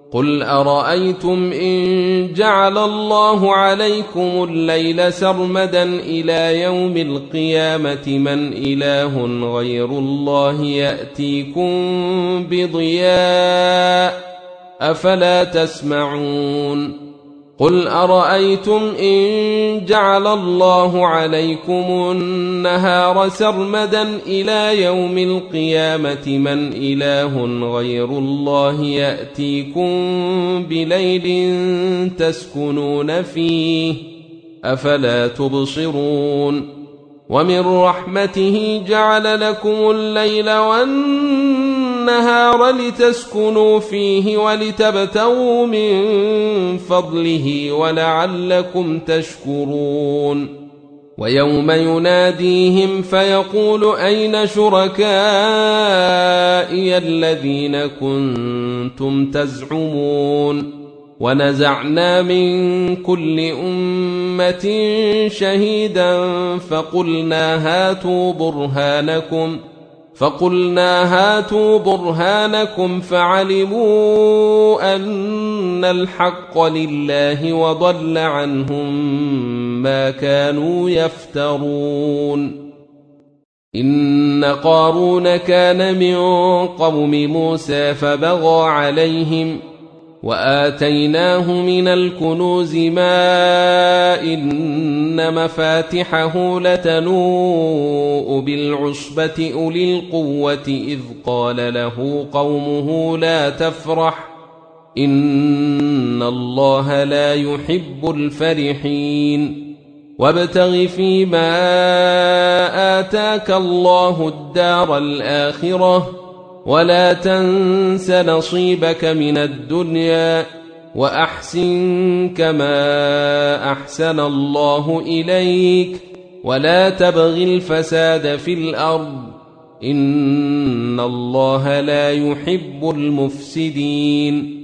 قل أرأيتم إن جعل الله عليكم الليل سرمدا إلى يوم القيامة من إله غير الله يأتيكم بضياء أفلا تسمعون قل أرأيتم إن جعل الله عليكم النهار سرمدا إلى يوم القيامة من إله غير الله يأتيكم بليل تسكنون فيه أفلا تبصرون ومن رحمته جعل لكم الليل والنهار لتسكنوا فيه ولتبتغوا من فضله ولعلكم تشكرون ويوم يناديهم فيقول أين شركائي الذين كنتم تزعمون ونزعنا من كل أمة شهيدا فقلنا هاتوا برهانكم فعلموا أن الحق لله وضل عنهم ما كانوا يفترون إن قارون كان من قوم موسى فبغى عليهم وآتيناه من الكنوز ما إن مفاتحه لتنوء بالعصبة أولي القوة إذ قال له قومه لا تفرح إن الله لا يحب الفرحين وابتغ فيما آتاك الله الدار الآخرة ولا تنس نصيبك من الدنيا وأحسن كما أحسن الله إليك ولا تبغ الفساد في الأرض إن الله لا يحب المفسدين